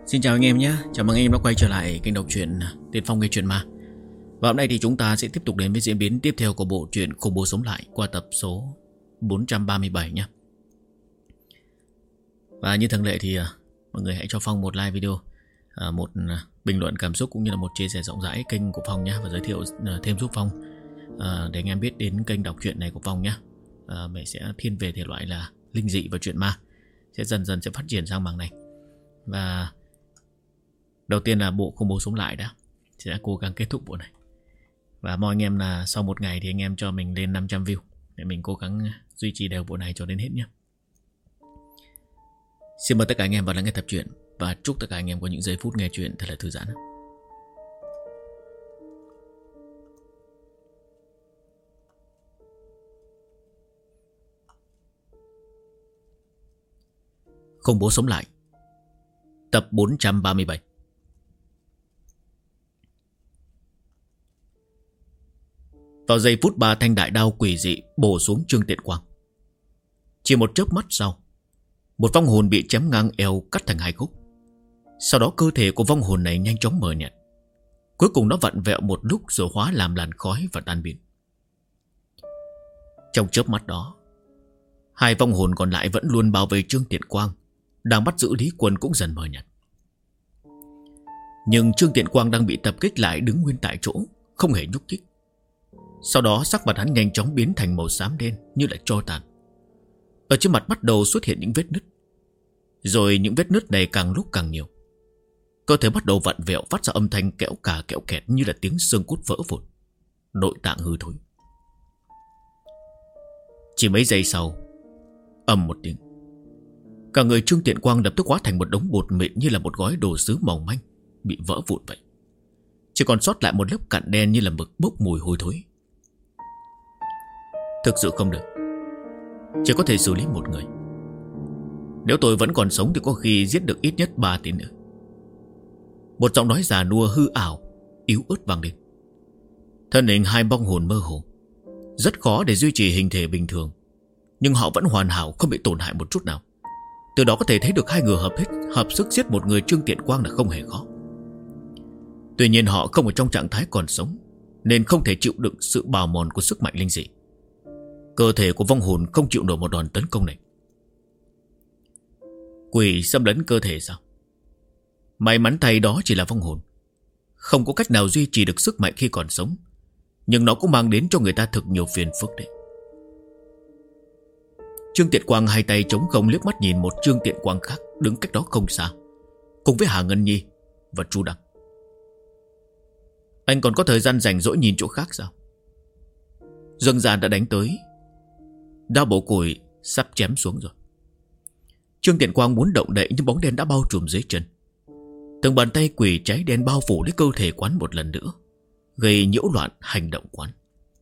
Xin chào anh em nhé, chào mừng anh em đã quay trở lại kênh đọc truyện Tiên Phong Nghe Truyện Ma. Và hôm nay thì chúng ta sẽ tiếp tục đến với diễn biến tiếp theo của bộ truyện Khủng Bố Sống Lại qua tập số 437 nhé. Và như thường lệ thì mọi người hãy cho Phong một like video, một bình luận cảm xúc cũng như là một chia sẻ rộng rãi kênh của Phong nhé. Và giới thiệu thêm giúp Phong để anh em biết đến kênh đọc truyện này của Phong nhé. Mình sẽ thiên về thể loại là linh dị và truyện ma, sẽ dần dần sẽ phát triển sang mảng này. Và đầu tiên là bộ Khủng Bố Sống Lại đã sẽ cố gắng kết thúc bộ này. Và mong anh em là sau một ngày thì anh em cho mình lên 500 view để mình cố gắng duy trì đều bộ này cho đến hết nhé. Xin mời tất cả anh em vào lắng nghe tập truyện và chúc tất cả anh em có những giây phút nghe truyện thật là thư giãn. Khủng Bố Sống Lại tập 437. Vào giây phút ba thanh đại đao quỷ dị bổ xuống Trương Tiện Quang, chỉ một chớp mắt sau, một vong hồn bị chém ngang eo cắt thành hai khúc. Sau đó cơ thể của vong hồn này nhanh chóng mờ nhạt. Cuối cùng nó vặn vẹo một lúc rồi hóa làm làn khói và tan biến. Trong chớp mắt đó, hai vong hồn còn lại vẫn luôn bao vây Trương Tiện Quang, đang bắt giữ Lý Quân cũng dần mờ nhạt. Nhưng Trương Tiện Quang đang bị tập kích lại đứng nguyên tại chỗ, không hề nhúc nhích. Sau đó sắc mặt hắn nhanh chóng biến thành màu xám đen như là tro tàn. Ở trên mặt bắt đầu xuất hiện những vết nứt. Rồi những vết nứt này càng lúc càng nhiều. Cơ thể bắt đầu vặn vẹo phát ra âm thanh kẽo cà kẽo kẹt như là tiếng xương cốt vỡ vụn. Nội tạng hư thối. Chỉ mấy giây sau, ầm một tiếng, cả người Trương Tiện Quang lập tức hóa thành một đống bột mịn như là một gói đồ sứ mỏng manh bị vỡ vụn vậy. Chỉ còn sót lại một lớp cặn đen như là mực bốc mùi hôi thối. Thực sự không được, chỉ có thể xử lý một người. Nếu tôi vẫn còn sống thì có khi giết được ít nhất 3 tên nữa. Một giọng nói già nua hư ảo, yếu ớt vang lên. Thân hình hai vong hồn mơ hồ, rất khó để duy trì hình thể bình thường, nhưng họ vẫn hoàn hảo, không bị tổn hại một chút nào. Từ đó có thể thấy được hai người hợp sức giết một người Trương Tiện Quang là không hề khó. Tuy nhiên họ không ở trong trạng thái còn sống, nên không thể chịu đựng sự bào mòn của sức mạnh linh dị. Cơ thể của vong hồn không chịu nổi một đòn tấn công này. Quỷ xâm lấn cơ thể sao? May mắn thay đó chỉ là vong hồn, không có cách nào duy trì được sức mạnh khi còn sống, nhưng nó cũng mang đến cho người ta thực nhiều phiền phức đấy. Trương Tiện Quang hai tay trống không liếc mắt nhìn một Trương Tiện Quang khác đứng cách đó không xa, cùng với Hà Ngân Nhi và Chu Đăng. Anh còn có thời gian rảnh rỗi nhìn chỗ khác sao? Dương Gian đã đánh tới, đao bổ củi sắp chém xuống rồi. Trương Tiện Quang muốn động đậy nhưng bóng đen đã bao trùm dưới chân. Từng bàn tay quỷ cháy đen bao phủ lấy cơ thể quán một lần nữa, gây nhiễu loạn hành động quán.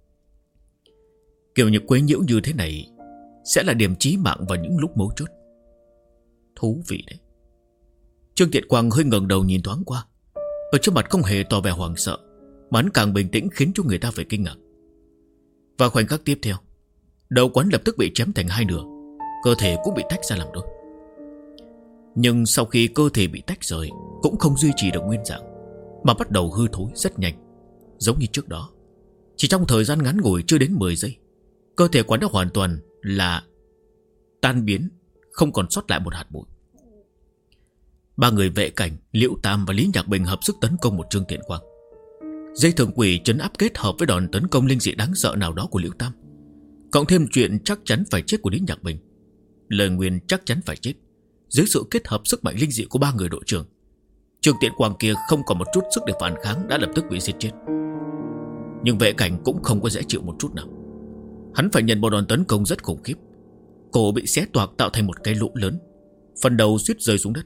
Kiểu như quấy nhiễu như thế này sẽ là điểm chí mạng vào những lúc mấu chốt. Thú vị đấy. Trương Tiện Quang hơi ngẩng đầu nhìn thoáng qua. Ở trước mặt không hề tỏ vẻ hoảng sợ, mà hắn càng bình tĩnh khiến cho người ta phải kinh ngạc. Và khoảnh khắc tiếp theo, đầu quán lập tức bị chém thành hai nửa, cơ thể cũng bị tách ra làm đôi. Nhưng sau khi cơ thể bị tách rời, cũng không duy trì được nguyên dạng, mà bắt đầu hư thối rất nhanh. Giống như trước đó, chỉ trong thời gian ngắn ngủi chưa đến 10 giây, cơ thể quán đã hoàn toàn là tan biến, không còn sót lại một hạt bụi. Ba người Vệ Cảnh, Liễu Tam và Lý Nhạc Bình hợp sức tấn công một Trương Tiện Quang. Dây thường quỷ trấn áp kết hợp với đòn tấn công linh dị đáng sợ nào đó của Liễu Tam, cộng thêm chuyện chắc chắn phải chết của Lý Nhạc Bình, lời nguyền chắc chắn phải chết. Dưới sự kết hợp sức mạnh linh dị của ba người đội trưởng, Trương Tiện Quang kia không còn một chút sức để phản kháng, đã lập tức bị giết chết. Nhưng Vệ Cảnh cũng không có dễ chịu một chút nào. Hắn phải nhận một đòn tấn công rất khủng khiếp. Cổ bị xé toạc tạo thành một cái lỗ lớn, phần đầu suýt rơi xuống đất.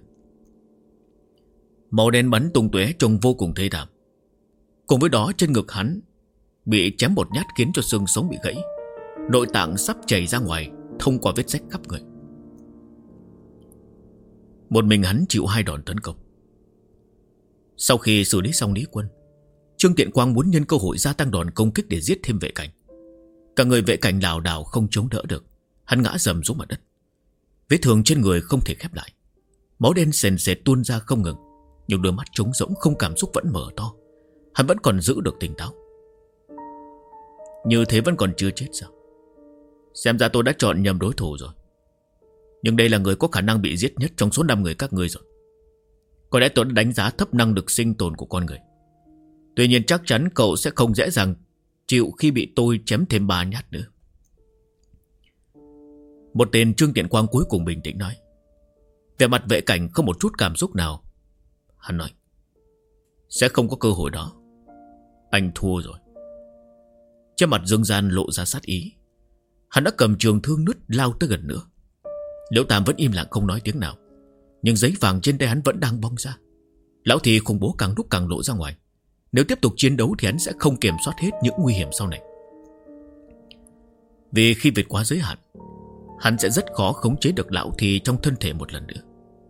Màu đen bắn tung tóe trông vô cùng thê thảm. Cùng với đó trên ngực hắn bị chém một nhát khiến cho xương sống bị gãy, nội tạng sắp chảy ra ngoài thông qua vết rách khắp người. Một mình hắn chịu hai đòn tấn công. Sau khi xử lý xong Lý Quân, Trương Tiện Quang muốn nhân cơ hội gia tăng đòn công kích để giết thêm Vệ Cảnh. Cả người Vệ Cảnh lảo đảo không chống đỡ được, hắn ngã rầm xuống mặt đất. Vết thương trên người không thể khép lại, máu đen sền sệt tuôn ra không ngừng, Nhưng đôi mắt trống rỗng không cảm xúc vẫn mở to. Hắn vẫn còn giữ được tỉnh táo. Như thế vẫn còn chưa chết sao? Xem ra tôi đã chọn nhầm đối thủ rồi. Nhưng đây là người có khả năng bị giết nhất trong số 5 người các ngươi rồi. Có lẽ tôi đã đánh giá thấp năng lực sinh tồn của con người. Tuy nhiên chắc chắn cậu sẽ không dễ dàng chịu khi bị tôi chém thêm 3 nhát nữa. Một tên Trương Tiện Quang cuối cùng bình tĩnh nói. Về mặt Vệ Cảnh không một chút cảm xúc nào. Hắn nói, sẽ không có cơ hội đó. Anh thua rồi. Trên mặt Dương Gian lộ ra sát ý. Hắn đã cầm trường thương nứt lao tới gần nữa. Liễu Tam vẫn im lặng không nói tiếng nào. Nhưng giấy vàng trên tay hắn vẫn đang bong ra. Lão thì khủng bố càng lúc càng lộ ra ngoài. Nếu tiếp tục chiến đấu thì hắn sẽ không kiểm soát hết những nguy hiểm sau này. Vì khi vượt quá giới hạn, hắn sẽ rất khó khống chế được lão thì trong thân thể một lần nữa.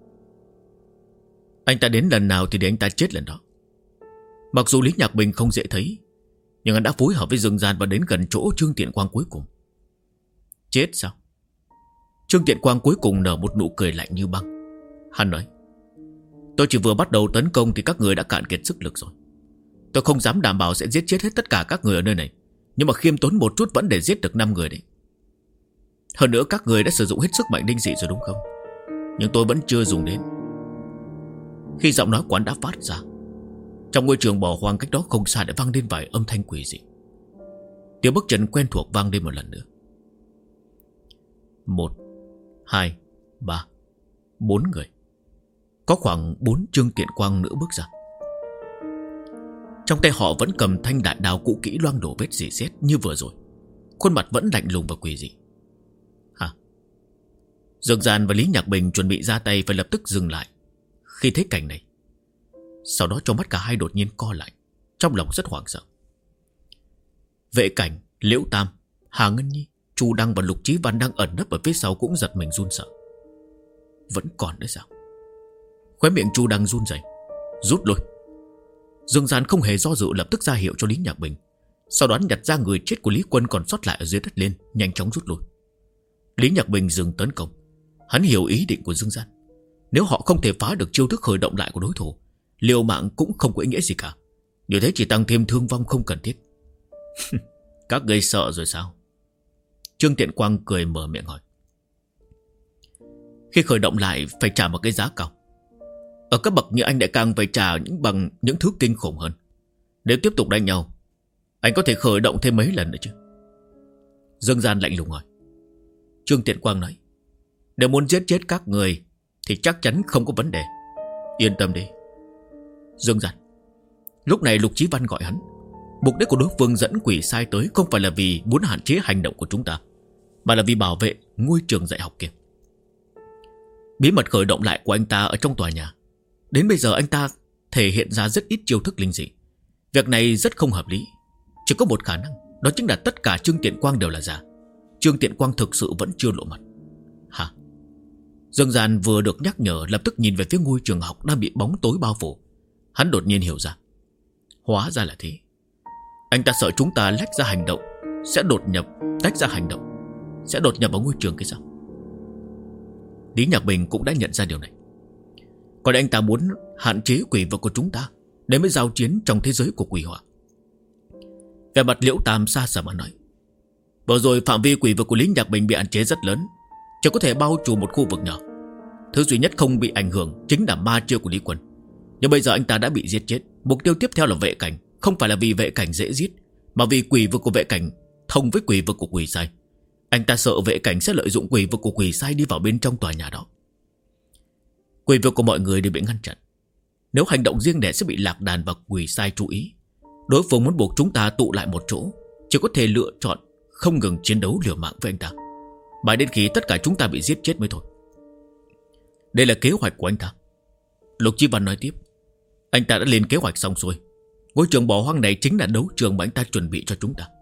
Anh ta đến lần nào thì để anh ta chết lần đó. Mặc dù Lý Nhạc Bình không dễ thấy, nhưng hắn đã phối hợp với Dương Gian và đến gần chỗ Trương Tiện Quang cuối cùng. Chết sao? Trương Tiện Quang cuối cùng nở một nụ cười lạnh như băng. Hắn nói, tôi chỉ vừa bắt đầu tấn công thì các người đã cạn kiệt sức lực rồi. Tôi không dám đảm bảo sẽ giết chết hết tất cả các người ở nơi này, nhưng mà khiêm tốn một chút vẫn để giết được 5 người đấy. Hơn nữa các người đã sử dụng hết sức mạnh linh dị rồi đúng không? Nhưng tôi vẫn chưa dùng đến. Khi giọng nói quán đã phát ra, trong ngôi trường bỏ hoang cách đó không xa đã vang lên vài âm thanh quỷ dị. Tiếng bước chân quen thuộc vang lên một lần nữa. 1, 2, 3, 4 người. Có khoảng 4 Trương Tiện Quang nữa bước ra. Trong tay họ vẫn cầm thanh đại đao cũ kỹ loang đổ vết rỉ sét như vừa rồi. Khuôn mặt vẫn lạnh lùng và quỷ dị. Hả? Dương Gian và Lý Nhạc Bình chuẩn bị ra tay phải lập tức dừng lại khi thấy cảnh này. Sau đó trong mắt cả hai đột nhiên co lại, trong lòng rất hoảng sợ. Vệ Cảnh, Liễu Tam, Hà Ngân Nhi, Chu Đăng và Lục Chí Văn đang ẩn nấp ở phía sau cũng giật mình run sợ. Vẫn còn đấy sao? Khóe miệng Chu Đăng run rẩy. Rút lui. Dương Gian không hề do dự lập tức ra hiệu cho Lý Nhạc Bình. Sau đó nhặt ra người chết của Lý Quân còn sót lại ở dưới đất lên, nhanh chóng rút lui. Lý Nhạc Bình dừng tấn công. Hắn hiểu ý định của Dương Gian. Nếu họ không thể phá được chiêu thức khởi động lại của đối thủ, liều mạng cũng không có ý nghĩa gì cả. Như thế chỉ tăng thêm thương vong không cần thiết. Các ngươi sợ rồi sao? Trương Tiện Quang cười mở miệng hỏi. Khi khởi động lại phải trả một cái giá cao. Ở cấp bậc như anh lại càng phải trả bằng những thứ kinh khủng hơn. Nếu tiếp tục đánh nhau, anh có thể khởi động thêm mấy lần nữa chứ? Dương Gian lạnh lùng hỏi. Trương Tiện Quang nói, nếu muốn giết chết các người thì chắc chắn không có vấn đề. Yên tâm đi. Dương Gian. Lúc này Lục Chí Văn gọi hắn. Mục đích của đối phương dẫn quỷ sai tới không phải là vì muốn hạn chế hành động của chúng ta, mà là vì bảo vệ ngôi trường dạy học kia. Bí mật khởi động lại của anh ta ở trong tòa nhà. Đến bây giờ anh ta thể hiện ra rất ít chiêu thức linh dị. Việc này rất không hợp lý. Chỉ có một khả năng, đó chính là tất cả Trương Tiện Quang đều là giả. Trương Tiện Quang thực sự vẫn chưa lộ mặt. Hả? Dương Gian vừa được nhắc nhở lập tức nhìn về phía ngôi trường học đang bị bóng tối bao phủ. Hắn đột nhiên hiểu ra. Hóa ra là thế. Anh ta sợ chúng ta lách ra hành động, sẽ đột nhập, tách ra hành động, sẽ đột nhập vào ngôi trường kia sao? Lý Nhạc Bình cũng đã nhận ra điều này. Còn anh ta muốn hạn chế quỷ vực của chúng ta để mới giao chiến trong thế giới của quỷ hỏa. Về mặt Liễu Tam xa xả mà nói, vừa rồi phạm vi quỷ vực của Lý Nhạc Bình bị hạn chế rất lớn, chỉ có thể bao trùm một khu vực nhỏ. Thứ duy nhất không bị ảnh hưởng chính là ma chiêu của Lý Quân. Nhưng bây giờ anh ta đã bị giết chết. Mục tiêu tiếp theo là Vệ Cảnh. Không phải là vì Vệ Cảnh dễ giết, mà vì quỷ vực của Vệ Cảnh thông với quỷ vực của quỷ sai. Anh ta sợ Vệ Cảnh sẽ lợi dụng quỷ vực của quỷ sai đi vào bên trong tòa nhà đó. Quỷ vực của mọi người đều bị ngăn chặn. Nếu hành động riêng lẻ sẽ bị lạc đàn và quỷ sai chú ý. Đối phương muốn buộc chúng ta tụ lại một chỗ, chỉ có thể lựa chọn không ngừng chiến đấu liều mạng với anh ta, mãi đến khi tất cả chúng ta bị giết chết mới thôi. Đây là kế hoạch của anh ta. Lục Chí Văn nói tiếp. Anh ta đã lên kế hoạch xong xuôi. Ngôi trường bỏ hoang này chính là đấu trường mà anh ta chuẩn bị cho chúng ta.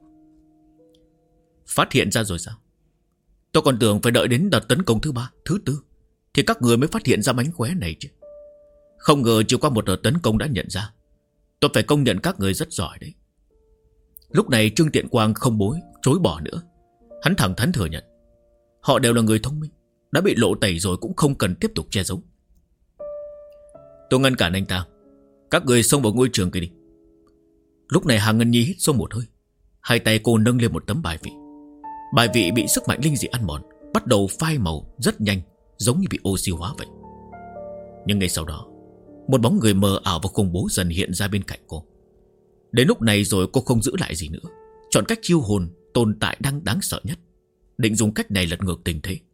Phát hiện ra rồi sao? Tôi còn tưởng phải đợi đến đợt tấn công thứ 3, thứ 4 thì các người mới phát hiện ra mánh khóe này chứ. Không ngờ chỉ qua một đợt tấn công đã nhận ra. Tôi phải công nhận các người rất giỏi đấy. Lúc này Trương Tiện Quang không chối bỏ nữa. Hắn thẳng thắn thừa nhận. Họ đều là người thông minh, đã bị lộ tẩy rồi cũng không cần tiếp tục che giấu. Tôi ngăn cản anh ta. Các người xông vào ngôi trường kia đi. Lúc này Hà Ngân Nhi hít sâu một hơi. Hai tay cô nâng lên một tấm bài vị. Bài vị bị sức mạnh linh dị ăn mòn, bắt đầu phai màu rất nhanh, giống như bị oxy hóa vậy. Nhưng ngay sau đó, một bóng người mờ ảo và khủng bố dần hiện ra bên cạnh cô. Đến lúc này rồi cô không giữ lại gì nữa, chọn cách chiêu hồn tồn tại đang đáng sợ nhất, định dùng cách này lật ngược tình thế.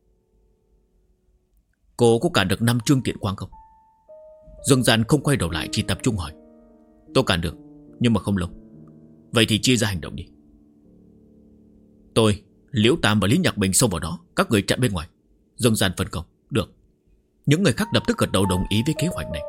Cô có cản được 5 Trương Tiện Quang không? Dương Gian không quay đầu lại, chỉ tập trung hỏi. Tôi cản được, nhưng mà không lâu. Vậy thì chia ra hành động đi. Tôi, Liễu Tam và Lý Nhạc Bình xông vào đó, các người chặn bên ngoài. Dương Gian phân công. Được. Những người khác lập tức gật đầu đồng ý với kế hoạch này.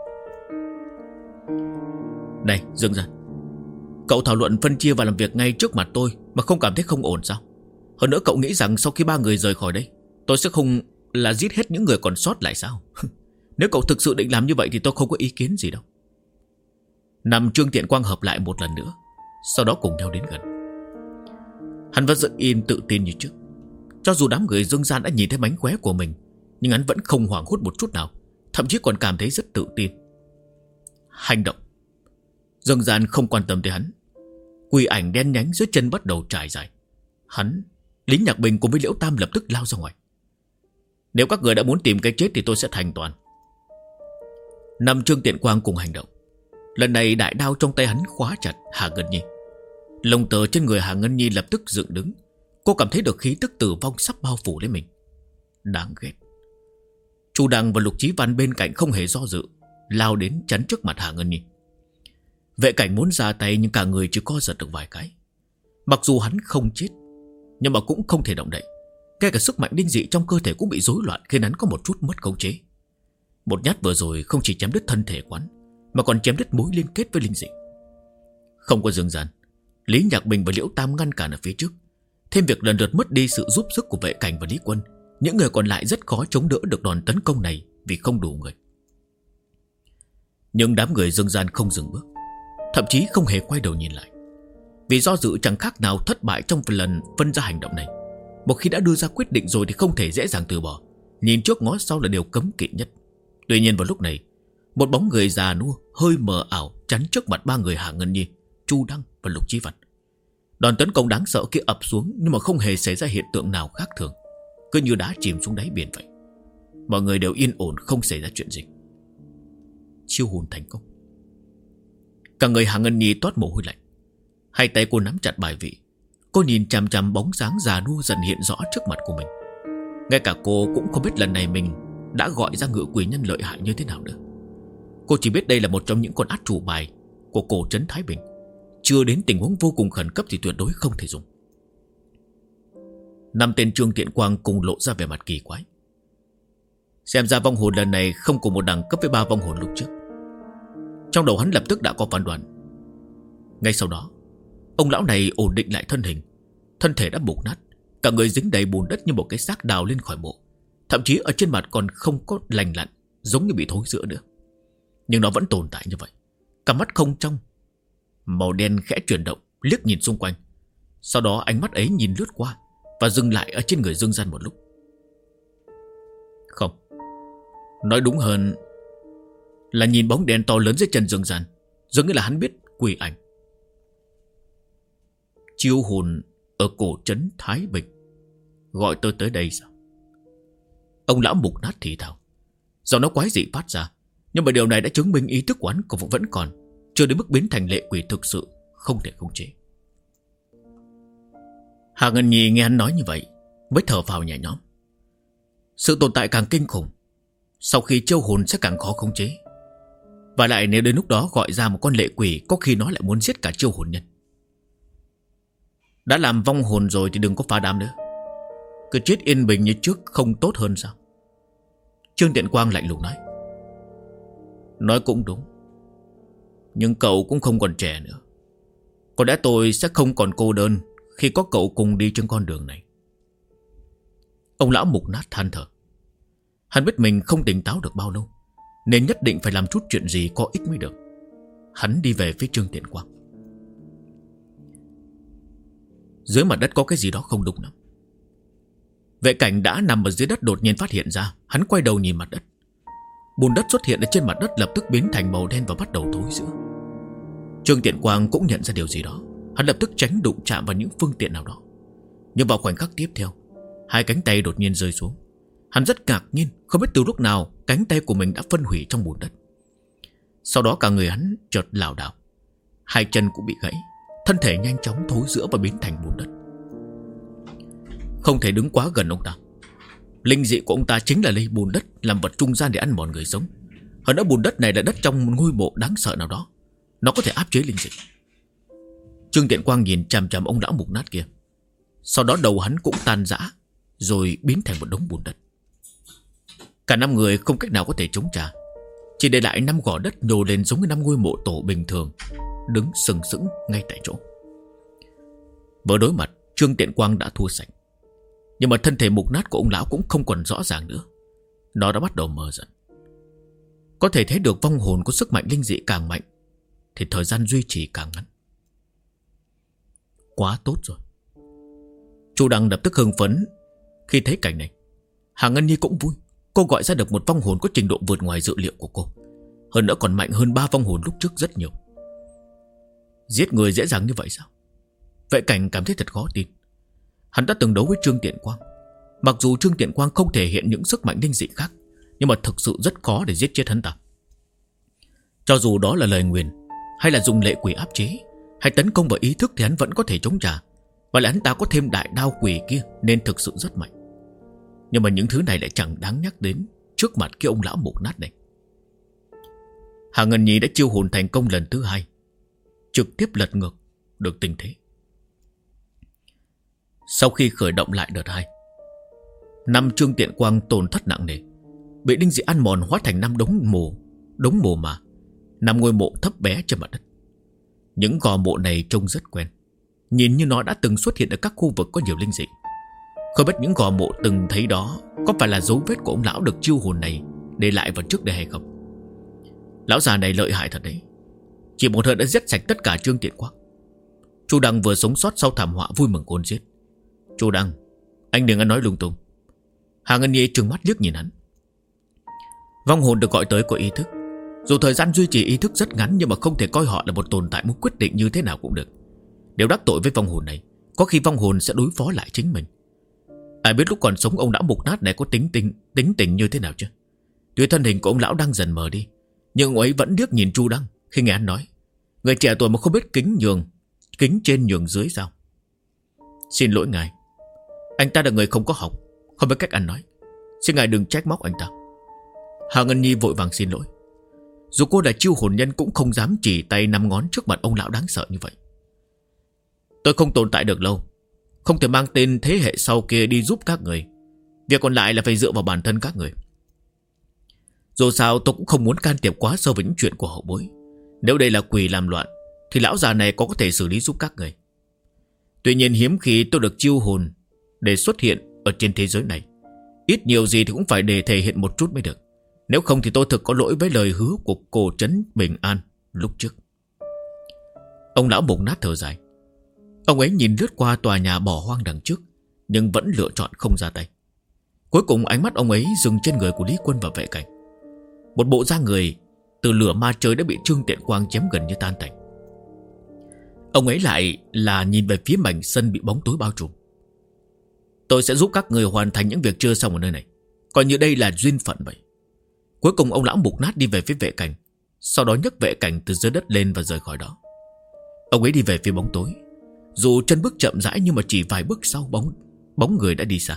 Này Dương Gian, cậu thảo luận phân chia và làm việc ngay trước mặt tôi mà không cảm thấy không ổn sao? Hơn nữa cậu nghĩ rằng sau khi 3 người rời khỏi đây, tôi sẽ không là giết hết những người còn sót lại sao? Nếu cậu thực sự định làm như vậy thì tôi không có ý kiến gì đâu. 5 Trương Tiện Quang hợp lại một lần nữa, sau đó cùng nhau đến gần. Hắn vẫn rất yên tự tin như trước. Cho dù đám người Dương Gian đã nhìn thấy mánh khóe của mình, nhưng hắn vẫn không hoảng hốt một chút nào, thậm chí còn cảm thấy rất tự tin. Hành động. Dương Gian không quan tâm tới hắn. Quỷ ảnh đen nhánh dưới chân bắt đầu trải dài. Hắn, Lý Nhạc Bình cùng với Liễu Tam lập tức lao ra ngoài. Nếu các người đã muốn tìm cái chết thì tôi sẽ thành toàn. 5 Trương Tiện Quang cùng hành động. Lần này đại đao trong tay hắn khóa chặt Hà Ngân Nhi. Lông tơ trên người Hà Ngân Nhi lập tức dựng đứng. Cô cảm thấy được khí tức tử vong sắp bao phủ lên mình. Đáng ghét. Chu Đăng và Lục Chí Văn bên cạnh không hề do dự, lao đến chắn trước mặt Hà Ngân Nhi. Vệ Cảnh muốn ra tay nhưng cả người chỉ co giật được vài cái. Mặc dù hắn không chết, nhưng mà cũng không thể động đậy. Ngay cả sức mạnh linh dị trong cơ thể cũng bị rối loạn, khiến hắn có một chút mất khống chế. Một nhát vừa rồi không chỉ chém đứt thân thể quán, mà còn chém đứt mối liên kết với linh dị. Không có Dương Gian, Lý Nhạc Bình và Liễu Tam ngăn cản ở phía trước. Thêm việc lần lượt mất đi sự giúp sức của Vệ Cảnh và Lý Quân, những người còn lại rất khó chống đỡ được đòn tấn công này vì không đủ người. Nhưng đám người Dương Gian không dừng bước, thậm chí không hề quay đầu nhìn lại. Vì do dự chẳng khác nào thất bại trong lần phân ra hành động này. Một khi đã đưa ra quyết định rồi thì không thể dễ dàng từ bỏ. Nhìn trước ngó sau là điều cấm kỵ nhất. Tuy nhiên vào lúc này, một bóng người già nua hơi mờ ảo chắn trước mặt 3 người Hà Ngân Nhi, Chu Đăng và Lục Chí Văn. Đòn tấn công đáng sợ kia ập xuống, nhưng mà không hề xảy ra hiện tượng nào khác thường, cứ như đá chìm xuống đáy biển vậy. Mọi người đều yên ổn, không xảy ra chuyện gì. Chiêu hồn thành công. Cả người Hà Ngân Nhi toát mồ hôi lạnh. Hai tay cô nắm chặt bài vị. Cô nhìn chằm chằm bóng dáng già nua dần hiện rõ trước mặt của mình. Ngay cả cô cũng không biết lần này mình đã gọi ra ngự quỷ nhân lợi hại như thế nào nữa. Cô chỉ biết đây là một trong những con át chủ bài của cổ trấn Thái Bình. Chưa đến tình huống vô cùng khẩn cấp thì tuyệt đối không thể dùng. 5 tên Trương Tiện Quang cùng lộ ra vẻ mặt kỳ quái. Xem ra vong hồn lần này không cùng một đẳng cấp với 3 vong hồn lúc trước. Trong đầu hắn lập tức đã có phán đoán. Ngay sau đó, ông lão này ổn định lại thân hình. Thân thể đã mục nát, cả người dính đầy bùn đất như một cái xác đào lên khỏi mộ. Thậm chí ở trên mặt còn không có lành lặn, giống như bị thối rữa nữa. Nhưng nó vẫn tồn tại như vậy. Cả mắt không trong, màu đen khẽ chuyển động, liếc nhìn xung quanh. Sau đó ánh mắt ấy nhìn lướt qua và dừng lại ở trên người Dương Gian một lúc. Không, nói đúng hơn là nhìn bóng đen to lớn dưới chân Dương Gian, giống như là hắn biết quỷ ảnh. Chiêu hồn ở cổ trấn Thái Bình gọi tôi tới đây sao? Ông lão mục nát thì thào. Do nó quái dị phát ra, nhưng mà điều này đã chứng minh ý thức của hắn vẫn còn, chưa đến mức biến thành lệ quỷ thực sự, không thể khống chế. Hà Ngân Nhi nghe hắn nói như vậy mới thở phào nhẹ nhõm. Sự tồn tại càng kinh khủng, sau khi chiêu hồn sẽ càng khó khống chế. Và lại nếu đến lúc đó gọi ra một con lệ quỷ, có khi nó lại muốn giết cả chiêu hồn nhân. Đã làm vong hồn rồi thì đừng có phá đám nữa. Cứ chết yên bình như trước không tốt hơn sao? Trương Tiện Quang lạnh lùng nói. Nói cũng đúng, nhưng cậu cũng không còn trẻ nữa. Có lẽ tôi sẽ không còn cô đơn khi có cậu cùng đi trên con đường này. Ông lão mục nát than thở. Hắn biết mình không tỉnh táo được bao lâu, nên nhất định phải làm chút chuyện gì có ích mới được. Hắn đi về phía Trương Tiện Quang. Dưới mặt đất có cái gì đó không đúng lắm. Vệ Cảnh đã nằm ở dưới đất đột nhiên phát hiện ra. Hắn quay đầu nhìn mặt đất. Bùn đất xuất hiện ở trên mặt đất lập tức biến thành màu đen và bắt đầu thối rữa. Trương Tiện Quang cũng nhận ra điều gì đó. Hắn lập tức tránh đụng chạm vào những phương tiện nào đó. Nhưng vào khoảnh khắc tiếp theo, hai cánh tay đột nhiên rơi xuống. Hắn rất ngạc nhiên, không biết từ lúc nào cánh tay của mình đã phân hủy trong bùn đất. Sau đó cả người hắn chợt lảo đảo, hai chân cũng bị gãy, thân thể nhanh chóng thối rữa và biến thành bùn đất. Không thể đứng quá gần ông ta. Linh dị của ông ta chính là lấy bùn đất làm vật trung gian để ăn mòn người sống. Hơn nữa bùn đất này là đất trong một ngôi mộ đáng sợ nào đó. Nó có thể áp chế linh dị. Trương Tiện Quang nhìn chằm chằm ông lão mục nát kia. Sau đó đầu hắn cũng tan rã, rồi biến thành một đống bùn đất. Cả 5 người không cách nào có thể chống trả, chỉ để lại 5 gò đất nhô lên giống như 5 ngôi mộ tổ bình thường, đứng sừng sững ngay tại chỗ. Vừa đối mặt, Trương Tiện Quang đã thua sạch. Nhưng mà thân thể mục nát của ông lão cũng không còn rõ ràng nữa. Nó đã bắt đầu mờ dần. Có thể thấy được vong hồn có sức mạnh linh dị càng mạnh thì thời gian duy trì càng ngắn. Quá tốt rồi. Chu Đăng lập tức hưng phấn khi thấy cảnh này. Hà Ngân Nhi cũng vui. Cô gọi ra được một vong hồn có trình độ vượt ngoài dự liệu của cô. Hơn nữa còn mạnh hơn 3 vong hồn lúc trước rất nhiều. Giết người dễ dàng như vậy sao? Vệ Cảnh cảm thấy thật khó tin. Hắn đã từng đấu với Trương Tiện Quang. Mặc dù Trương Tiện Quang không thể hiện những sức mạnh linh dị khác, nhưng mà thực sự rất khó để giết chết hắn ta. Cho dù đó là lời nguyền, hay là dùng lệ quỷ áp chế, hay tấn công vào ý thức thì hắn vẫn có thể chống trả. Và lại hắn ta có thêm đại đao quỷ kia nên thực sự rất mạnh. Nhưng mà những thứ này lại chẳng đáng nhắc đến trước mặt cái ông lão mục nát này. Hà Ngân Nhi đã chiêu hồn thành công lần thứ 2, trực tiếp lật ngược được tình thế. Sau khi khởi động lại đợt 2, 5 Trương Tiện Quang tổn thất nặng nề, bị linh dị ăn mòn hóa thành 5 đống mồ mà 5 ngôi mộ thấp bé trên mặt đất. Những gò mộ này trông rất quen, nhìn như nó đã từng xuất hiện ở các khu vực có nhiều linh dị. Không biết những gò mộ từng thấy đó có phải là dấu vết của ông lão được chiêu hồn này để lại vào trước đây hay không. Lão già này lợi hại thật đấy. Chỉ một hơi đã giết sạch tất cả Trương Tiện Quang. Chu Đăng vừa sống sót sau thảm họa vui mừng khôn xiết. Chu Đăng, anh đừng có nói lung tung. Hà Ngân Nhi trừng mắt liếc nhìn hắn. Vong hồn được gọi tới có ý thức. Dù thời gian duy trì ý thức rất ngắn, nhưng mà không thể coi họ là một tồn tại muốn quyết định như thế nào cũng được. Nếu đắc tội với vong hồn này, có khi vong hồn sẽ đối phó lại chính mình. Ai biết lúc còn sống ông lão mục nát này có tính tình như thế nào chứ. Tuy thân hình của ông lão đang dần mờ đi, nhưng ông ấy vẫn liếc nhìn Chu Đăng khi nghe hắn nói: người trẻ tuổi mà không biết kính trên nhường dưới sao? Xin lỗi ngài, anh ta là người không có học, không biết cách ăn nói. Xin ngài đừng trách móc anh ta. Hà Ngân Nhi vội vàng xin lỗi. Dù cô là chiêu hồn nhân cũng không dám chỉ tay 5 ngón trước mặt ông lão đáng sợ như vậy. Tôi không tồn tại được lâu, không thể mang tên thế hệ sau kia đi giúp các người. Việc còn lại là phải dựa vào bản thân các người. Dù sao tôi cũng không muốn can thiệp quá sâu vào những chuyện của hậu bối. Nếu đây là quỷ làm loạn thì lão già này có thể xử lý giúp các người. Tuy nhiên hiếm khi tôi được chiêu hồn để xuất hiện ở trên thế giới này. Ít nhiều gì thì cũng phải để thể hiện một chút mới được. Nếu không thì tôi thực có lỗi với lời hứa của cổ trấn Bình An lúc trước. Ông lão mục nát thở dài. Ông ấy nhìn lướt qua tòa nhà bỏ hoang đằng trước, nhưng vẫn lựa chọn không ra tay. Cuối cùng ánh mắt ông ấy dừng trên người của Lý Quân và Vệ Cảnh. Một bộ da người từ lửa ma trời đã bị Trương Tiện Quang chém gần như tan tành. Ông ấy lại là nhìn về phía mảnh sân bị bóng tối bao trùm. Tôi sẽ giúp các người hoàn thành những việc chưa xong ở nơi này, coi như đây là duyên phận vậy. Cuối cùng ông lão mục nát đi về phía Vệ Cảnh, sau đó nhấc Vệ Cảnh từ dưới đất lên và rời khỏi đó. Ông ấy đi về phía bóng tối. Dù chân bước chậm rãi nhưng mà chỉ vài bước sau bóng người đã đi xa.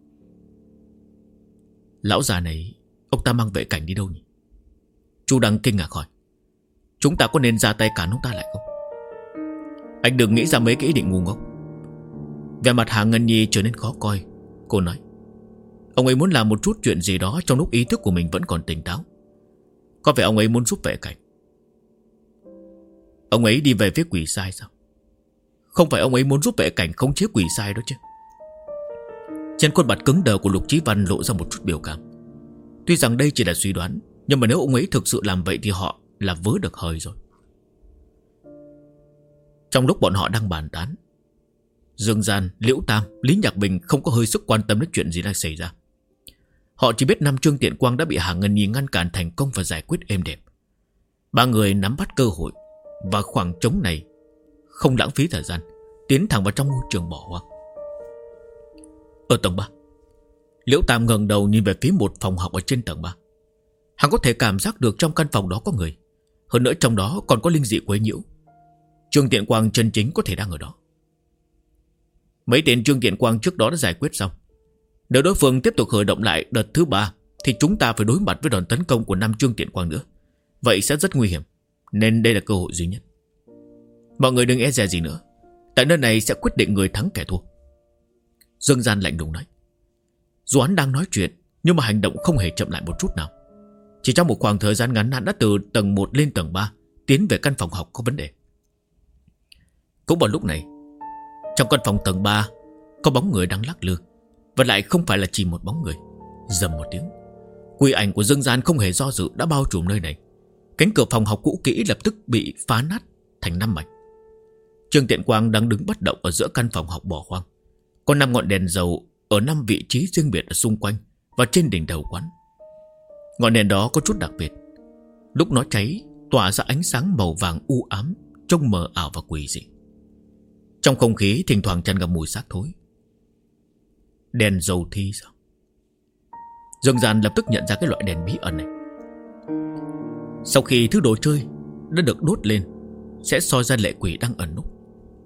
Lão già này, ông ta mang Vệ Cảnh đi đâu nhỉ? Chu Đăng kinh ngạc hỏi. Chúng ta có nên ra tay cản ông ta lại không? Anh đừng nghĩ ra mấy cái ý định ngu ngốc. Vẻ mặt Hà Ngân Nhi trở nên khó coi. Cô nói: ông ấy muốn làm một chút chuyện gì đó trong lúc ý thức của mình vẫn còn tỉnh táo. Có vẻ ông ấy muốn giúp Vệ Cảnh. Ông ấy đi về phía quỷ sai sao? Không phải ông ấy muốn giúp Vệ Cảnh khống chế quỷ sai đó chứ? Trên khuôn mặt cứng đờ của Lục Chí Văn lộ ra một chút biểu cảm. Tuy rằng đây chỉ là suy đoán, nhưng mà nếu ông ấy thực sự làm vậy thì họ là vớ được hơi rồi. Trong lúc bọn họ đang bàn tán, Dương Gian, Liễu Tam, Lý Nhạc Bình không có hơi sức quan tâm đến chuyện gì đang xảy ra. Họ chỉ biết Nam Trương Tiện Quang đã bị Hà Ngân Nhi ngăn cản thành công và giải quyết êm đềm. Ba người nắm bắt cơ hội và khoảng trống này, không lãng phí thời gian, tiến thẳng vào trong ngôi trường bỏ hoang. Ở tầng 3, Liễu Tam ngẩng đầu nhìn về phía một phòng học ở trên tầng 3. Hắn có thể cảm giác được trong căn phòng đó có người. Hơn nữa trong đó còn có linh dị quấy nhiễu. Trương Tiện Quang chân chính có thể đang ở đó. Mấy tên Trương Tiện Quang trước đó đã giải quyết xong. Nếu đối phương tiếp tục khởi động lại đợt thứ 3 thì chúng ta phải đối mặt với đòn tấn công của 5 Trương Tiện Quang nữa. Vậy sẽ rất nguy hiểm. Nên đây là cơ hội duy nhất. Mọi người đừng e dè gì nữa. Tại nơi này sẽ quyết định người thắng kẻ thua. Dương Gian lạnh lùng nói. Dù hắn đang nói chuyện, nhưng mà hành động không hề chậm lại một chút nào. Chỉ trong một khoảng thời gian ngắn, hắn đã từ tầng 1 lên tầng 3, tiến về căn phòng học có vấn đề. Cũng vào lúc này, trong căn phòng tầng 3 có bóng người đang lắc lư. Và lại không phải là chỉ một bóng người. Rầm một tiếng, quỷ ảnh của Dương Gian không hề do dự đã bao trùm nơi này. Cánh cửa phòng học cũ kỹ lập tức bị phá nát thành 5 mảnh. Trương Tiện Quang đang đứng bất động ở giữa căn phòng học bỏ hoang. Có 5 ngọn đèn dầu ở 5 vị trí riêng biệt ở xung quanh và trên đỉnh đầu quán. Ngọn đèn đó có chút đặc biệt. Lúc nó cháy tỏa ra ánh sáng màu vàng u ám, trông mờ ảo và quỷ dị. Trong không khí thỉnh thoảng tràn ngập mùi xác thối. Đèn dầu thi sao? Dương Gian lập tức nhận ra cái loại đèn bí ẩn này. Sau khi thứ đồ chơi đã được đốt lên, sẽ soi ra lệ quỷ đang ẩn núp.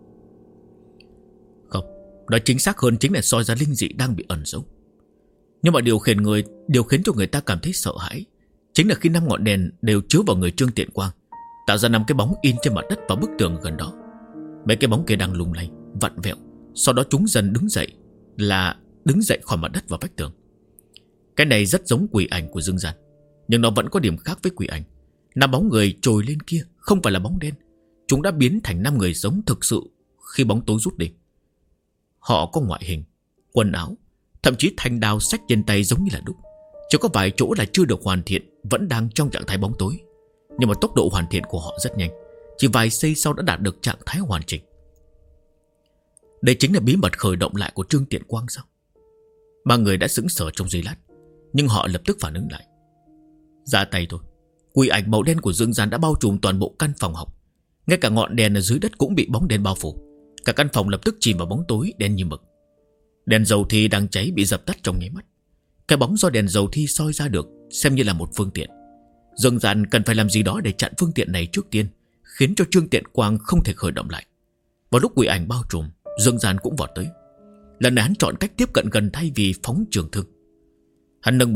Không, nói chính xác hơn chính là soi ra linh dị đang bị ẩn giấu. Nhưng mà điều khiến cho người ta cảm thấy sợ hãi chính là khi 5 ngọn đèn đều chiếu vào người Trương Tiện Quang, tạo ra 5 cái bóng in trên mặt đất và bức tường gần đó. Mấy cái bóng kia đang lung lay, vặn vẹo. Sau đó chúng dần đứng dậy khỏi mặt đất và vách tường. Cái này rất giống quỷ ảnh của Dương Gian, nhưng nó vẫn có điểm khác với quỷ ảnh. 5 bóng người trồi lên kia không phải là bóng đen. Chúng đã biến thành 5 người sống thực sự khi bóng tối rút đi. Họ có ngoại hình, quần áo, thậm chí thanh đao xách trên tay giống như là đúc. Chỉ có vài chỗ là chưa được hoàn thiện, vẫn đang trong trạng thái bóng tối. Nhưng mà tốc độ hoàn thiện của họ rất nhanh, chỉ vài giây sau đã đạt được trạng thái hoàn chỉnh. Đây chính là bí mật khởi động lại của Trương Tiện Quang sao? Ba người đã sững sờ trong giây lát, nhưng họ lập tức phản ứng lại. Ra tay thôi. Quỷ ảnh màu đen của Dương Gian đã bao trùm toàn bộ căn phòng học. Ngay cả ngọn đèn ở dưới đất cũng bị bóng đen bao phủ. Cả căn phòng lập tức chìm vào bóng tối đen như mực. Đèn dầu thi đang cháy bị dập tắt trong nháy mắt. Cái bóng do đèn dầu thi soi ra được xem như là một phương tiện. Dương Gian cần phải làm gì đó để chặn phương tiện này trước tiên, khiến cho Trương Tiện Quang không thể khởi động lại. Vào lúc quỷ ảnh bao trùm, Dương Gian cũng vọt tới. Lần này hắn chọn cách tiếp cận gần thay vì phóng trường thương. Hắn nâng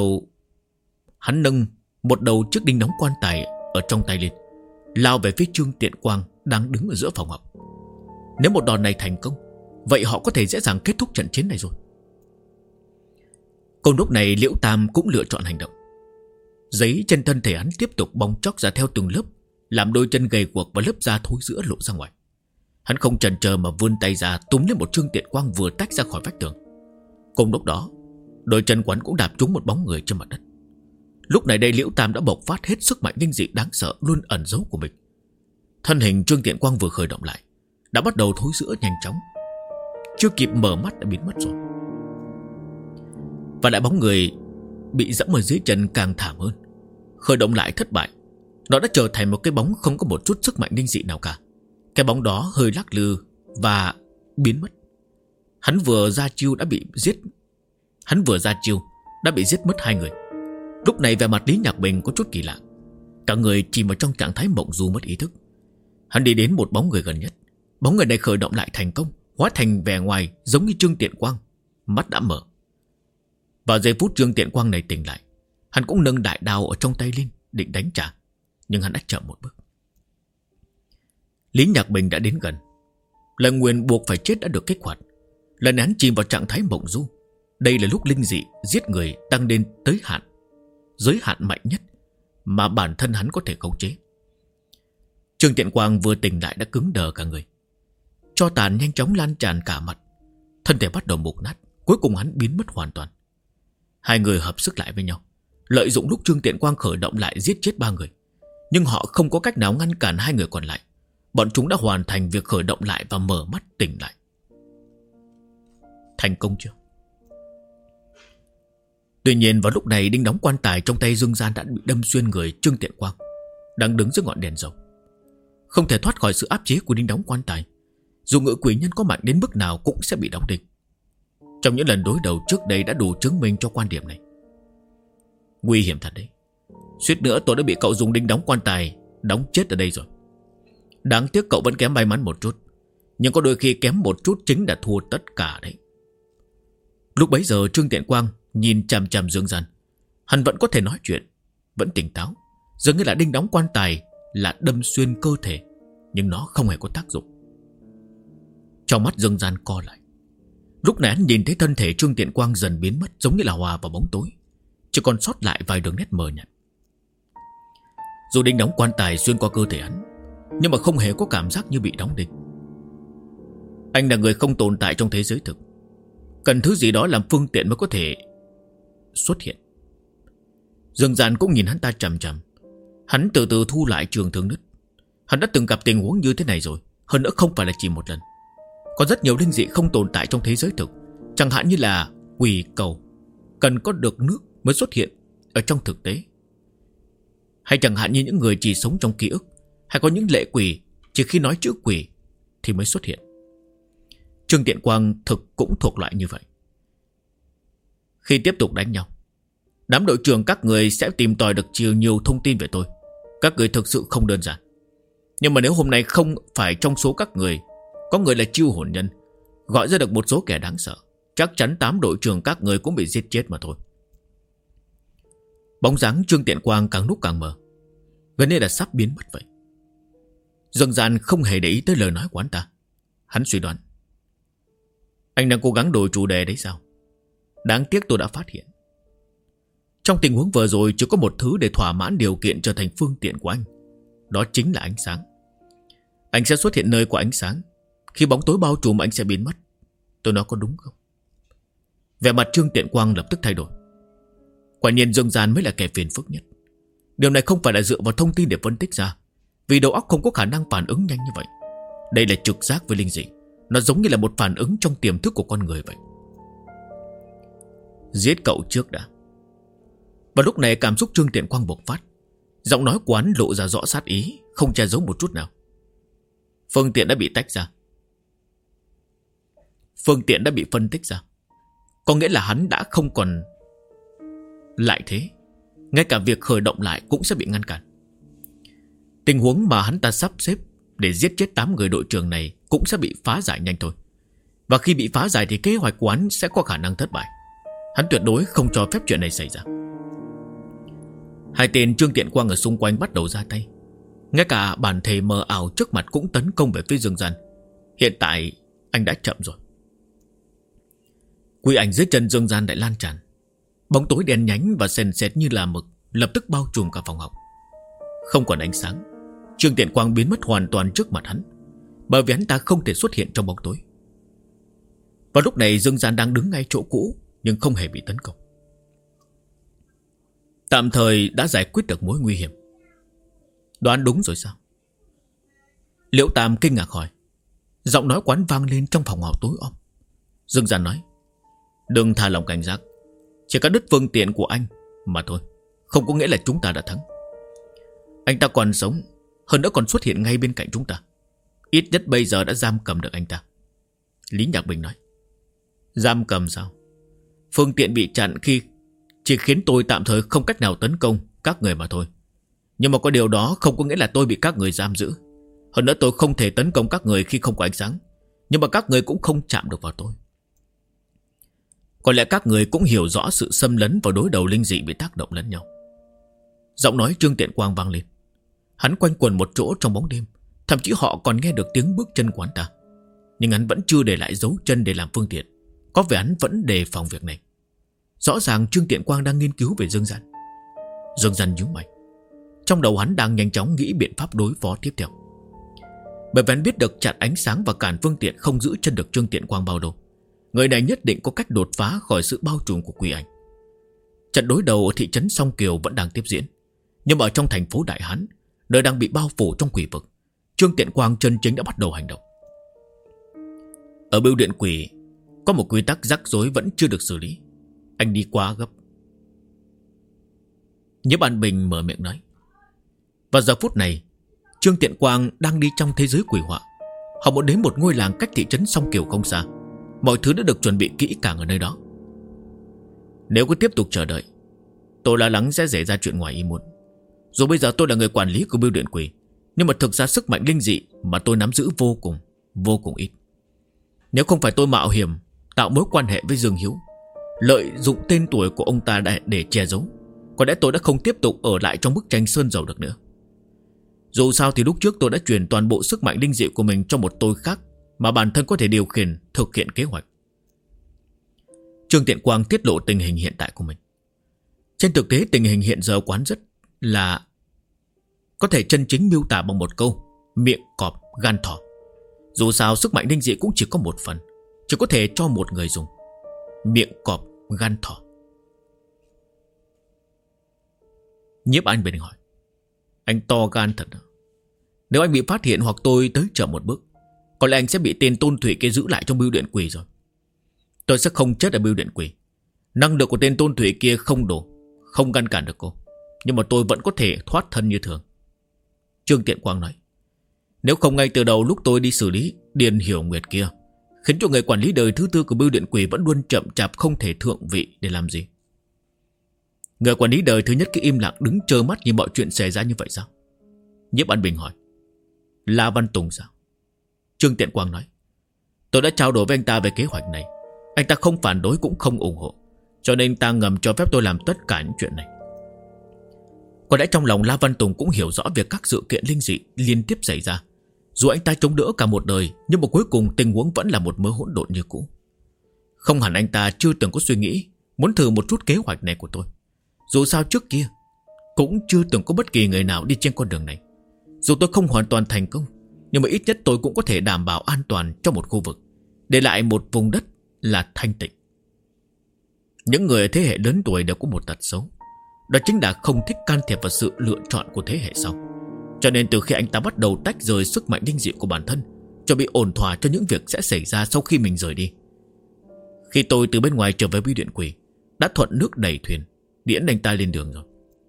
một đầu chiếc đinh đóng quan tài ở trong tay lên, lao về phía Trương Tiện Quang đang đứng ở giữa phòng học. Nếu một đòn này thành công, vậy họ có thể dễ dàng kết thúc trận chiến này rồi. Cùng lúc này Liễu Tam cũng lựa chọn hành động. Giấy trên thân thể hắn tiếp tục bong chóc ra theo từng lớp, làm đôi chân gầy guộc và lớp da thối rữa lộ ra ngoài. Hắn không chần chờ mà vươn tay ra túm lên một Trương Tiện Quang vừa tách ra khỏi vách tường. Cùng lúc đó, đôi chân quán cũng đạp trúng một bóng người trên mặt đất. Lúc này đây Liễu Tam đã bộc phát hết sức mạnh linh dị đáng sợ luôn ẩn giấu của mình. Thân hình Trương Tiện Quang vừa khởi động lại, đã bắt đầu thối rữa nhanh chóng. Chưa kịp mở mắt đã biến mất rồi. Và lại bóng người bị dẫm ở dưới chân càng thảm hơn. Khởi động lại thất bại, nó đã trở thành một cái bóng không có một chút sức mạnh linh dị nào cả. Cái bóng đó hơi lắc lư và biến mất. Hắn vừa ra chiêu đã bị giết mất 2 người. Lúc này vẻ mặt Lý Nhạc Bình có chút kỳ lạ. Cả người chìm vào trong trạng thái mộng du mất ý thức. Hắn đi đến một bóng người gần nhất. Bóng người này khởi động lại thành công, hóa thành vẻ ngoài giống như Trương Tiện Quang. Mắt đã mở. Vào giây phút Trương Tiện Quang này tỉnh lại, hắn cũng nâng đại đao ở trong tay lên định đánh trả, nhưng hắn đã chậm một bước. Lý Nhạc Bình đã đến gần. Lời nguyền buộc phải chết đã được kích hoạt. Lần này hắn chìm vào trạng thái mộng du. Đây là lúc linh dị giết người tăng lên tới giới hạn mạnh nhất mà bản thân hắn có thể khống chế. Trương Tiện Quang vừa tỉnh lại đã cứng đờ cả người. Tro tàn nhanh chóng lan tràn cả mặt. Thân thể bắt đầu mục nát. Cuối cùng hắn biến mất hoàn toàn. 2 người hợp sức lại với nhau, lợi dụng lúc Trương Tiện Quang khởi động lại giết chết 3 người. Nhưng họ không có cách nào ngăn cản 2 người còn lại. Bọn chúng đã hoàn thành việc khởi động lại và mở mắt tỉnh lại. Thành công chưa? Tuy nhiên vào lúc này đinh đóng quan tài trong tay Dương Gian đã bị đâm xuyên người Trương Tiện Quang, đang đứng dưới ngọn đèn dầu. Không thể thoát khỏi sự áp chế của đinh đóng quan tài. Dù ngự quỷ nhân có mạnh đến mức nào cũng sẽ bị đóng đinh. Trong những lần đối đầu trước đây đã đủ chứng minh cho quan điểm này. Nguy hiểm thật đấy. Suýt nữa tôi đã bị cậu dùng đinh đóng quan tài đóng chết ở đây rồi. Đáng tiếc cậu vẫn kém may mắn một chút, nhưng có đôi khi kém một chút chính là thua tất cả đấy. Lúc bấy giờ Trương Tiện Quang nhìn chằm chằm Dương Gian. Hắn vẫn có thể nói chuyện, vẫn tỉnh táo, dường như là đinh đóng quan tài là đâm xuyên cơ thể, nhưng nó không hề có tác dụng. Trong mắt Dương Gian co lại. Lúc này hắn nhìn thấy thân thể Trương Tiện Quang dần biến mất, giống như là hòa vào bóng tối, chỉ còn sót lại vài đường nét mờ nhạt. Dù đinh đóng quan tài xuyên qua cơ thể hắn, nhưng mà không hề có cảm giác như bị đóng đinh. Anh là người không tồn tại trong thế giới thực, cần thứ gì đó làm phương tiện mới có thể xuất hiện. Dương Gian cũng nhìn hắn ta chằm chằm. Hắn từ từ thu lại trường thương nứt. Hắn đã từng gặp tình huống như thế này rồi, hơn nữa không phải là chỉ một lần. Có rất nhiều linh dị không tồn tại trong thế giới thực, chẳng hạn như là quỷ cầu, cần có được nước mới xuất hiện ở trong thực tế. Hay chẳng hạn như những người chỉ sống trong ký ức, hay có những lệ quỷ chỉ khi nói chữ quỷ thì mới xuất hiện. Trương Tiện Quang thực cũng thuộc loại như vậy. Khi tiếp tục đánh nhau, đám đội trưởng các người sẽ tìm tòi được nhiều thông tin về tôi. Các người thực sự không đơn giản. Nhưng mà nếu hôm nay không phải trong số các người có người là chiêu hồn nhân, gọi ra được một số kẻ đáng sợ, chắc chắn 8 đội trưởng các người cũng bị giết chết mà thôi. Bóng dáng Trương Tiện Quang càng lúc càng mờ, gần như là sắp biến mất vậy. Dương Gian không hề để ý tới lời nói của hắn ta. Hắn suy đoán, anh đang cố gắng đổi chủ đề đấy sao? Đáng tiếc tôi đã phát hiện, trong tình huống vừa rồi chỉ có một thứ để thỏa mãn điều kiện trở thành phương tiện của anh. Đó chính là ánh sáng. Anh sẽ xuất hiện nơi của ánh sáng. Khi bóng tối bao trùm anh sẽ biến mất. Tôi nói có đúng không? Vẻ mặt Trương Tiện Quang lập tức thay đổi. Quả nhiên Dương Gian mới là kẻ phiền phức nhất. Điều này không phải là dựa vào thông tin để phân tích ra, vì đầu óc không có khả năng phản ứng nhanh như vậy. Đây là trực giác với linh dị. Nó giống như là một phản ứng trong tiềm thức của con người vậy. Giết cậu trước đã. Và lúc này cảm xúc Trương Tiện Quang bộc phát. Giọng nói của hắn lộ ra rõ sát ý, không che giấu một chút nào. Phương tiện đã bị tách ra. Phương tiện đã bị phân tích ra. Có nghĩa là hắn đã không còn lại thế. Ngay cả việc khởi động lại cũng sẽ bị ngăn cản. Tình huống mà hắn ta sắp xếp để giết chết 8 người đội trưởng này cũng sẽ bị phá giải nhanh thôi. Và khi bị phá giải thì kế hoạch của hắn sẽ có khả năng thất bại. Hắn tuyệt đối không cho phép chuyện này xảy ra. Hai tên Trương Tiện Quang ở xung quanh bắt đầu ra tay. Ngay cả bản thể mờ ảo trước mặt cũng tấn công về phía Dương Gian. Hiện tại anh đã chậm rồi. Quỷ ảnh dưới chân Dương Gian lại lan tràn. Bóng tối đen nhánh và sền sệt như là mực lập tức bao trùm cả phòng học. Không còn ánh sáng, Trương Tiện Quang biến mất hoàn toàn trước mặt hắn, bởi vì hắn ta không thể xuất hiện trong bóng tối. Vào lúc này Dương Gian đang đứng ngay chỗ cũ, nhưng không hề bị tấn công. Tạm thời đã giải quyết được mối nguy hiểm. Đoán đúng rồi sao? Liễu Tam kinh ngạc hỏi. Giọng nói quán vang lên trong phòng học tối om. Dương Gian nói, đừng thả lòng cảnh giác. Chỉ có đứt phương tiện của anh mà thôi, không có nghĩa là chúng ta đã thắng. Anh ta còn sống, hơn nữa còn xuất hiện ngay bên cạnh chúng ta. Ít nhất bây giờ đã giam cầm được anh ta. Lý Nhạc Bình nói. Giam cầm sao? Phương tiện bị chặn khi chỉ khiến tôi tạm thời không cách nào tấn công các người mà thôi. Nhưng mà có điều đó không có nghĩa là tôi bị các người giam giữ. Hơn nữa tôi không thể tấn công các người khi không có ánh sáng, nhưng mà các người cũng không chạm được vào tôi. Có lẽ các người cũng hiểu rõ sự xâm lấn vào đối đầu linh dị bị tác động lẫn nhau. Giọng nói Trương Tiện Quang vang lên. Hắn quanh quẩn một chỗ trong bóng đêm, thậm chí họ còn nghe được tiếng bước chân của hắn ta. Nhưng hắn vẫn chưa để lại dấu chân để làm phương tiện. Có vẻ hắn vẫn đề phòng việc này. Rõ ràng Trương Tiện Quang đang nghiên cứu về Dương Gian. Dương Gian nhíu mày. Trong đầu hắn đang nhanh chóng nghĩ biện pháp đối phó tiếp theo. Bởi vì hắn biết được chặn ánh sáng và cản phương tiện không giữ chân được Trương Tiện Quang bao lâu. Người này nhất định có cách đột phá khỏi sự bao trùm của quỷ ảnh. Trận đối đầu ở thị trấn Song Kiều vẫn đang tiếp diễn. Nhưng mà ở trong thành phố Đại Hán, nơi đang bị bao phủ trong quỷ vực, Trương Tiện Quang chân chính đã bắt đầu hành động. Ở bưu điện quỷ có một quy tắc rắc rối vẫn chưa được xử lý. Anh đi quá gấp. Nhiếp An Bình mở miệng nói. Vào giờ phút này, Trương Tiện Quang đang đi trong thế giới quỷ họa. Họ muốn đến một ngôi làng cách thị trấn Song Kiều không xa. Mọi thứ đã được chuẩn bị kỹ càng ở nơi đó. Nếu cứ tiếp tục chờ đợi, tôi lo lắng sẽ xảy ra chuyện ngoài ý muốn. Dù bây giờ tôi là người quản lý của bưu điện quỷ, nhưng mà thực ra sức mạnh linh dị mà tôi nắm giữ vô cùng ít. Nếu không phải tôi mạo hiểm tạo mối quan hệ với Dương Hiếu, lợi dụng tên tuổi của ông ta để che giấu, có lẽ tôi đã không tiếp tục ở lại trong bức tranh sơn dầu được nữa. Dù sao thì lúc trước tôi đã truyền toàn bộ sức mạnh linh dị của mình cho một tôi khác, mà bản thân có thể điều khiển thực hiện kế hoạch. Trương Tiện Quang tiết lộ tình hình hiện tại của mình. Trên thực tế tình hình hiện giờ quán rất là có thể chân chính miêu tả bằng một câu: miệng cọp gan thỏ. Dù sao sức mạnh linh dị cũng chỉ có một phần, chỉ có thể cho một người dùng. Miệng cọp gan thỏ. Nhiếp An Bình hỏi: anh to gan thật à? Nếu anh bị phát hiện hoặc tôi tới chậm một bước, có lẽ anh sẽ bị tên Tôn Thủy kia giữ lại trong bưu điện quỷ rồi. Tôi sẽ không chết ở bưu điện quỷ. Năng lực của tên Tôn Thủy kia không đủ, không ngăn cản được cô, nhưng mà tôi vẫn có thể thoát thân như thường. Trương Tiện Quang nói: nếu không ngay từ đầu lúc tôi đi xử lý Điền Hiểu Nguyệt kia, khiến cho người quản lý đời thứ tư của bưu điện quỷ vẫn luôn chậm chạp không thể thượng vị để làm gì. Người quản lý đời thứ nhất cứ im lặng đứng trơ mắt như mọi chuyện xảy ra như vậy sao? Nhiếp An Bình hỏi: La Văn Tùng sao? Trương Tiện Quang nói: tôi đã trao đổi với anh ta về kế hoạch này. Anh ta không phản đối cũng không ủng hộ, cho nên anh ta ngầm cho phép tôi làm tất cả những chuyện này. Có lẽ trong lòng La Văn Tùng cũng hiểu rõ việc các sự kiện linh dị liên tiếp xảy ra. Dù anh ta chống đỡ cả một đời, nhưng mà cuối cùng tình huống vẫn là một mớ hỗn độn như cũ. Không hẳn anh ta chưa từng có suy nghĩ muốn thử một chút kế hoạch này của tôi. Dù sao trước kia cũng chưa từng có bất kỳ người nào đi trên con đường này. Dù tôi không hoàn toàn thành công, nhưng mà ít nhất tôi cũng có thể đảm bảo an toàn cho một khu vực, để lại một vùng đất là thanh tịnh. Những người thế hệ lớn tuổi đều có một tật xấu, đó chính là không thích can thiệp vào sự lựa chọn của thế hệ sau. Cho nên từ khi anh ta bắt đầu tách rời sức mạnh linh dị của bản thân, chuẩn bị ổn thỏa cho những việc sẽ xảy ra sau khi mình rời đi. Khi tôi từ bên ngoài trở về bưu điện quỷ, đã thuận nước đẩy thuyền, điễn anh ta lên đường rồi.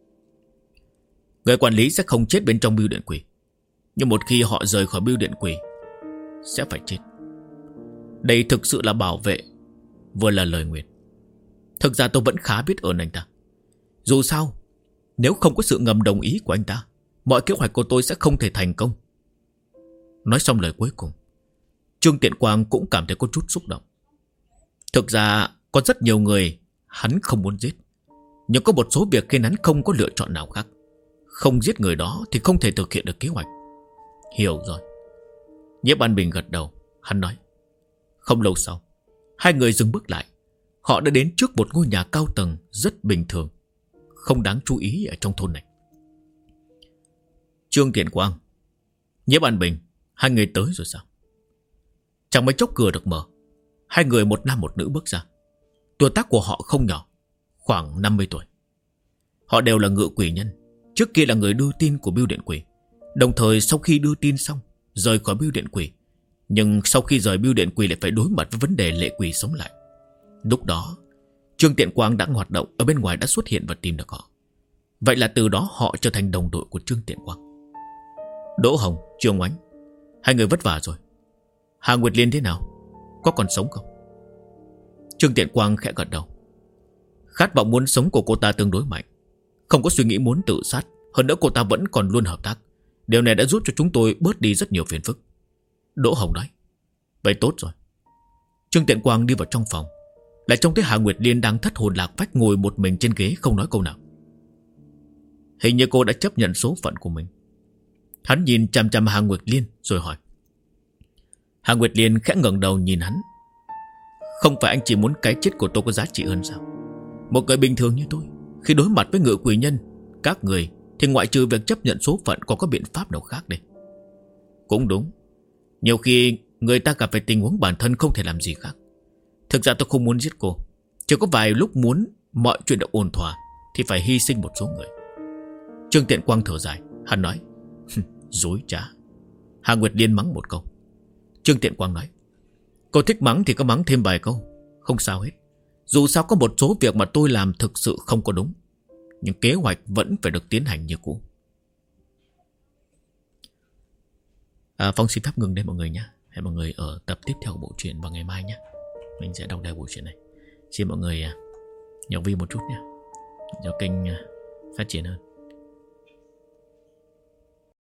Người quản lý sẽ không chết bên trong bưu điện quỷ, nhưng một khi họ rời khỏi bưu điện quỷ sẽ phải chết. Đây thực sự là bảo vệ, vừa là lời nguyền. Thực ra tôi vẫn khá biết ơn anh ta. Dù sao, nếu không có sự ngầm đồng ý của anh ta, mọi kế hoạch của tôi sẽ không thể thành công. Nói xong lời cuối cùng, Trương Tiện Quang cũng cảm thấy có chút xúc động. Thực ra có rất nhiều người hắn không muốn giết, nhưng có một số việc khiến hắn không có lựa chọn nào khác. Không giết người đó thì không thể thực hiện được kế hoạch. Hiểu rồi. Nhiếp An Bình gật đầu. Hắn nói: không lâu sau, hai người dừng bước lại. Họ đã đến trước một ngôi nhà cao tầng rất bình thường, không đáng chú ý ở trong thôn này. Trương Tiện Quang, Nhiếp An Bình, hai người tới rồi sao? Chẳng mấy chốc cửa được mở. Hai người một nam một nữ bước ra. Tuổi tác của họ không nhỏ, khoảng 50 tuổi. Họ đều là ngự quỷ nhân, trước kia là người đưa tin của bưu điện quỷ, đồng thời sau khi đưa tin xong rời khỏi bưu điện quỷ. Nhưng sau khi rời bưu điện quỷ lại phải đối mặt với vấn đề lệ quỷ sống lại. Lúc đó Trương Tiện Quang đã hoạt động ở bên ngoài, đã xuất hiện và tìm được họ. Vậy là từ đó họ trở thành đồng đội của Trương Tiện Quang. Đỗ Hồng, Trương Oánh, hai người vất vả rồi. Hà Nguyệt Liên thế nào? Có còn sống không? Trương Tiện Quang khẽ gật đầu. Khát vọng muốn sống của cô ta tương đối mạnh, không có suy nghĩ muốn tự sát. Hơn nữa cô ta vẫn còn luôn hợp tác. Điều này đã giúp cho chúng tôi bớt đi rất nhiều phiền phức. Đỗ Hồng nói: vậy tốt rồi. Trương Tiện Quang đi vào trong phòng, lại trông thấy Hà Nguyệt Liên đang thất hồn lạc phách ngồi một mình trên ghế không nói câu nào. Hình như cô đã chấp nhận số phận của mình. Hắn nhìn chằm chằm Hà Nguyệt Liên rồi hỏi. Hà Nguyệt Liên khẽ ngẩng đầu nhìn hắn. Không phải anh chỉ muốn cái chết của tôi có giá trị hơn sao? Một người bình thường như tôi, khi đối mặt với ngự quỷ nhân các người, thì ngoại trừ việc chấp nhận số phận, còn có biện pháp nào khác đây? Cũng đúng. Nhiều khi người ta gặp phải tình huống bản thân không thể làm gì khác. Thực ra tôi không muốn giết cô, chỉ có vài lúc muốn mọi chuyện được ổn thỏa thì phải hy sinh một số người. Trương Tiện Quang thở dài. Hắn nói: dối trá. Hà Nguyệt Liên mắng một câu. Trương Tiện Quang nói: cô thích mắng thì có mắng thêm vài câu, không sao hết. Dù sao có một số việc mà tôi làm thực sự không có đúng. nhưng kế hoạch vẫn phải được tiến hành như cũ. Phong xin phép ngừng đây mọi người nhé. Hẹn mọi người ở tập tiếp theo của bộ truyện vào ngày mai nhé. Mình sẽ đọc lại bộ truyện này. Xin mọi người nhỏ vi một chút nhé, cho kênh phát triển hơn.